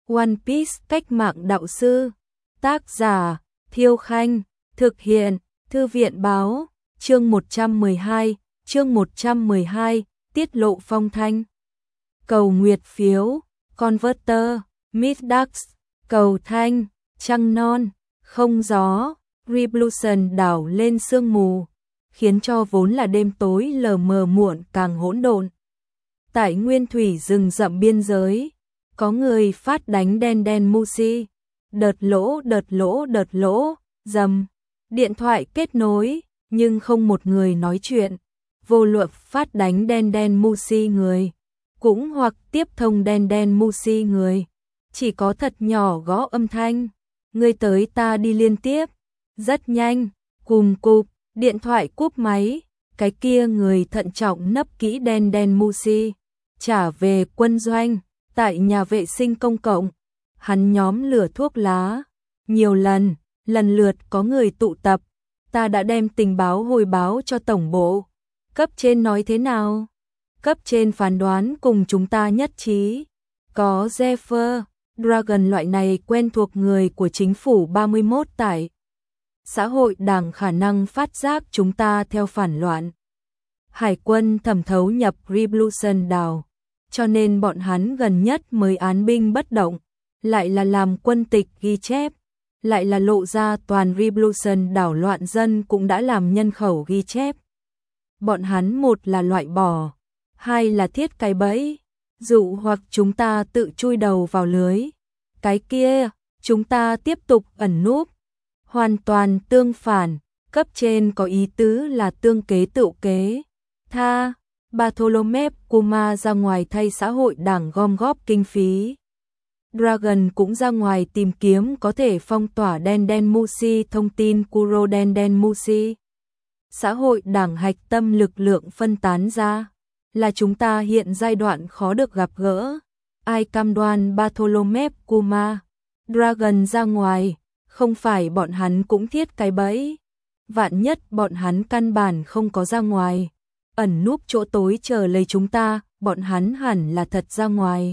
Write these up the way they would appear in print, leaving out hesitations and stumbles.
One Piece cách mạng đạo sư. Tác giả Thiêu Khanh. Thực hiện Thư viện Báo. Chương 112, tiết lộ phong thanh. Cầu nguyệt phiếu, Converter, Middax, cầu thanh, trăng non, không gió, Revolution đảo lên sương mù, khiến cho vốn là đêm tối lờ mờ muộn càng hỗn độn. Tại nguyên thủy rừng rậm biên giới, có người phát đánh đen đen musi, đợt lỗ, dầm, điện thoại kết nối, nhưng không một người nói chuyện, vô luận phát đánh đen đen musi người, cũng hoặc tiếp thông đen đen musi người, chỉ có thật nhỏ gõ âm thanh, người tới ta đi liên tiếp, rất nhanh, cùm cụp, điện thoại cúp máy, cái kia người thận trọng nấp kỹ đen đen musi, trả về quân doanh, tại nhà vệ sinh công cộng, hắn nhóm lửa thuốc lá, nhiều lần lượt có người tụ tập, ta đã đem tình báo hồi báo cho tổng bộ, cấp trên nói thế nào? Cấp trên phán đoán cùng chúng ta nhất trí, có Zephyr, Dragon loại này quen thuộc người của chính phủ 31 tại xã hội đảng khả năng phát giác chúng ta theo phản loạn. Hải quân thẩm thấu nhập Revolution đảo, cho nên bọn hắn gần nhất mới án binh bất động, lại là làm quân tịch ghi chép, lại là lộ ra toàn Revolution đảo loạn dân cũng đã làm nhân khẩu ghi chép. Bọn hắn một là loại bỏ, hai là thiết cái bẫy, dụ hoặc chúng ta tự chui đầu vào lưới. Cái kia, chúng ta tiếp tục ẩn núp. Hoàn toàn tương phản, cấp trên có ý tứ là tương kế tự kế. Tha, Bartholomew Kuma ra ngoài thay xã hội đảng gom góp kinh phí. Dragon cũng ra ngoài tìm kiếm có thể phong tỏa đen đen musi thông tin Kuro đen đen musi. Xã hội đảng hạch tâm lực lượng phân tán ra, là chúng ta hiện giai đoạn khó được gặp gỡ. Ai cam đoan Bartholomew Kuma, Dragon ra ngoài, không phải bọn hắn cũng thiết cái bẫy. Vạn nhất bọn hắn căn bản không có ra ngoài, ẩn núp chỗ tối chờ lấy chúng ta, bọn hắn hẳn là thật ra ngoài.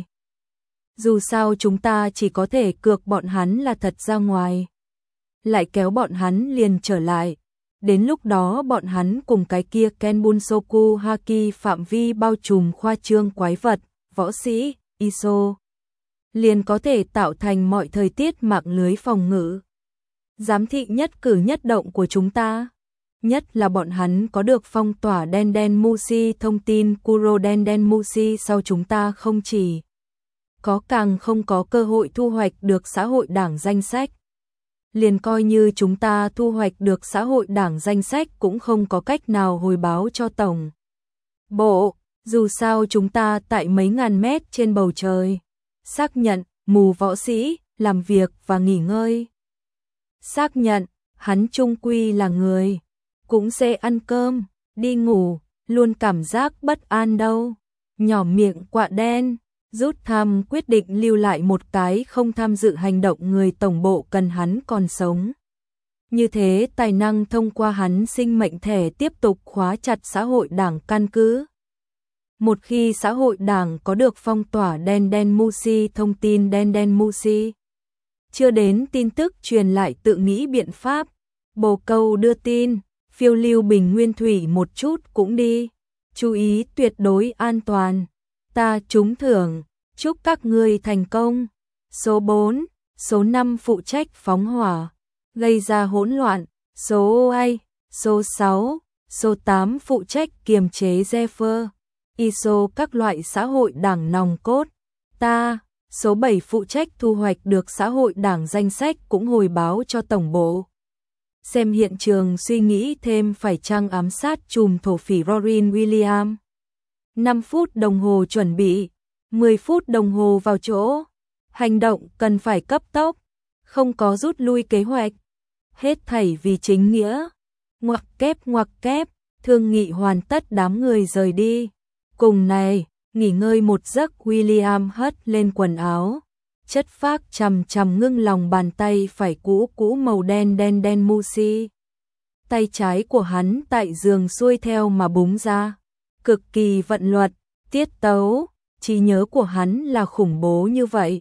Dù sao chúng ta chỉ có thể cược bọn hắn là thật ra ngoài, lại kéo bọn hắn liền trở lại. Đến lúc đó bọn hắn cùng cái kia Kenbunsoku Haki phạm vi bao trùm khoa trương quái vật, võ sĩ, ISO, liền có thể tạo thành mọi thời tiết mạng lưới phòng ngự. Giám thị nhất cử nhất động của chúng ta, nhất là bọn hắn có được phong tỏa đen đen musi thông tin Kuro đen đen musi sau chúng ta không chỉ có càng không có cơ hội thu hoạch được xã hội đảng danh sách. Liền coi như chúng ta thu hoạch được xã hội đảng danh sách cũng không có cách nào hồi báo cho tổng bộ, dù sao chúng ta tại mấy ngàn mét trên bầu trời. Xác nhận, mù võ sĩ, làm việc và nghỉ ngơi. Xác nhận, hắn chung quy là người, cũng sẽ ăn cơm, đi ngủ, luôn cảm giác bất an đâu. Nhỏ miệng quạ đen, rút thăm quyết định lưu lại một cái không tham dự hành động người tổng bộ cần hắn còn sống. Như thế tài năng thông qua hắn sinh mệnh thẻ tiếp tục khóa chặt xã hội đảng căn cứ. Một khi xã hội đảng có được phong tỏa đen đen musi thông tin đen đen musi, chưa đến tin tức truyền lại tự nghĩ biện pháp, bồ câu đưa tin, phiêu lưu bình nguyên thủy một chút cũng đi, chú ý tuyệt đối an toàn, ta trúng thưởng, chúc các ngươi thành công. Số 4, số 5 phụ trách phóng hỏa, gây ra hỗn loạn, số A, số 6, số 8 phụ trách kiềm chế Zephyr, ISO các loại xã hội đảng nòng cốt, ta, số 7 phụ trách thu hoạch được xã hội đảng danh sách cũng hồi báo cho tổng bộ. Xem hiện trường suy nghĩ thêm phải chăng ám sát trùm thổ phỉ Rorin William. 5 phút đồng hồ chuẩn bị, 10 phút đồng hồ vào chỗ. Hành động cần phải cấp tốc, không có rút lui kế hoạch. Hết thảy vì chính nghĩa. Ngoặc kép, thương nghị hoàn tất đám người rời đi. Cùng này, nghỉ ngơi một giấc William hất lên quần áo. Chất phác chằm ngưng lòng bàn tay phải cũ màu đen đen musi. Tay trái của hắn tại giường xuôi theo mà búng ra. Cực kỳ vận luật, tiết tấu, trí nhớ của hắn là khủng bố như vậy.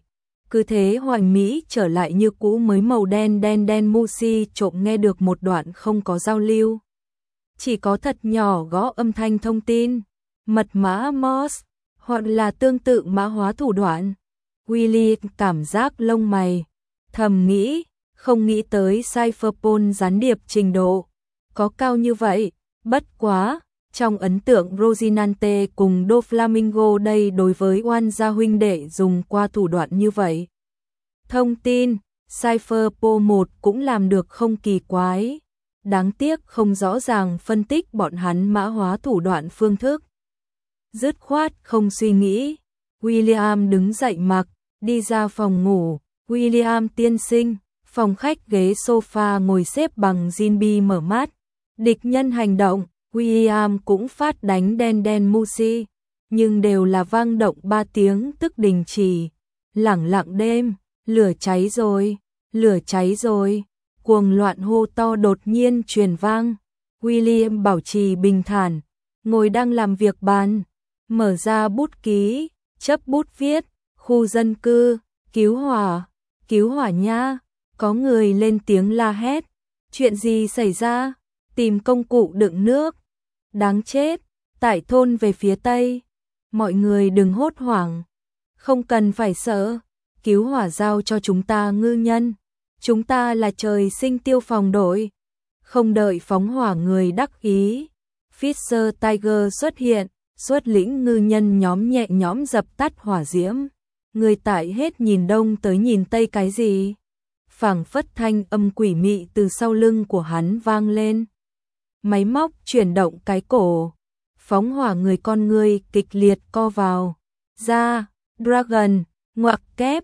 Cứ thế Hoành Mỹ trở lại như cũ mới màu đen đen đen. Musi trộm nghe được một đoạn không có giao lưu. Chỉ có thật nhỏ gõ âm thanh thông tin, mật mã Morse, hoặc là tương tự mã hóa thủ đoạn. Willy cảm giác lông mày, thầm nghĩ, không nghĩ tới Cypherpol gián điệp trình độ có cao như vậy, bất quá, trong ấn tượng Rosinante cùng Doflamingo đây đối với oan gia huynh đệ dùng qua thủ đoạn như vậy. Thông tin, Cypherpol 1 cũng làm được không kỳ quái, đáng tiếc không rõ ràng phân tích bọn hắn mã hóa thủ đoạn phương thức. Dứt khoát không suy nghĩ, William đứng dậy mặc, đi ra phòng ngủ. William tiên sinh, phòng khách ghế sofa ngồi xếp bằng Jinbi mở mắt. Địch nhân hành động, William cũng phát đánh đen đen Musi, nhưng đều là vang động 3 tiếng tức đình chỉ. Lẳng lặng đêm, lửa cháy rồi, lửa cháy rồi. Cuồng loạn hô to đột nhiên truyền vang. William bảo trì bình thản, ngồi đang làm việc bàn, mở ra bút ký, chấp bút viết, khu dân cư, cứu hỏa nha. Có người lên tiếng la hét, chuyện gì xảy ra? Tìm công cụ đựng nước. Đáng chết, tại thôn về phía tây. Mọi người đừng hốt hoảng, không cần phải sợ, cứu hỏa giao cho chúng ta ngư nhân. Chúng ta là trời sinh tiêu phòng đội. Không đợi phóng hỏa người đắc ý, Fisher Tiger xuất hiện, xuất lĩnh ngư nhân nhóm nhẹ nhõm dập tắt hỏa diễm. Người tại hết nhìn đông tới nhìn tây cái gì? Phảng phất thanh âm quỷ mị từ sau lưng của hắn vang lên. Máy móc chuyển động cái cổ, phóng hỏa người con người kịch liệt co vào. Ra, Dragon, ngoặc kép,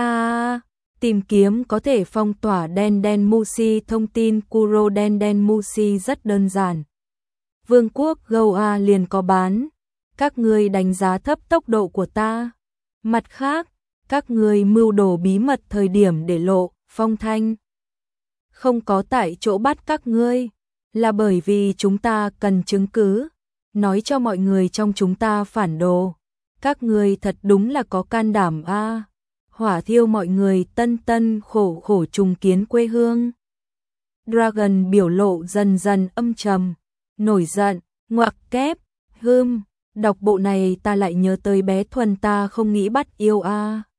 tìm kiếm có thể phong tỏa đen đen Musi. Thông tin Kuro đen đen Musi rất đơn giản. Vương quốc Goa liền có bán. Các ngươi đánh giá thấp tốc độ của ta. Mặt khác, các ngươi mưu đồ bí mật thời điểm để lộ, Phong Thanh không có tại chỗ bắt các ngươi, là bởi vì chúng ta cần chứng cứ, nói cho mọi người trong chúng ta phản đồ. Các ngươi thật đúng là có can đảm a. Hỏa thiêu mọi người tân tân khổ khổ trùng kiến quê hương. Dragon biểu lộ dần dần âm trầm, nổi giận, ngoặc kép, đọc bộ này ta lại nhớ tới bé Thuần ta không nghĩ bắt yêu a.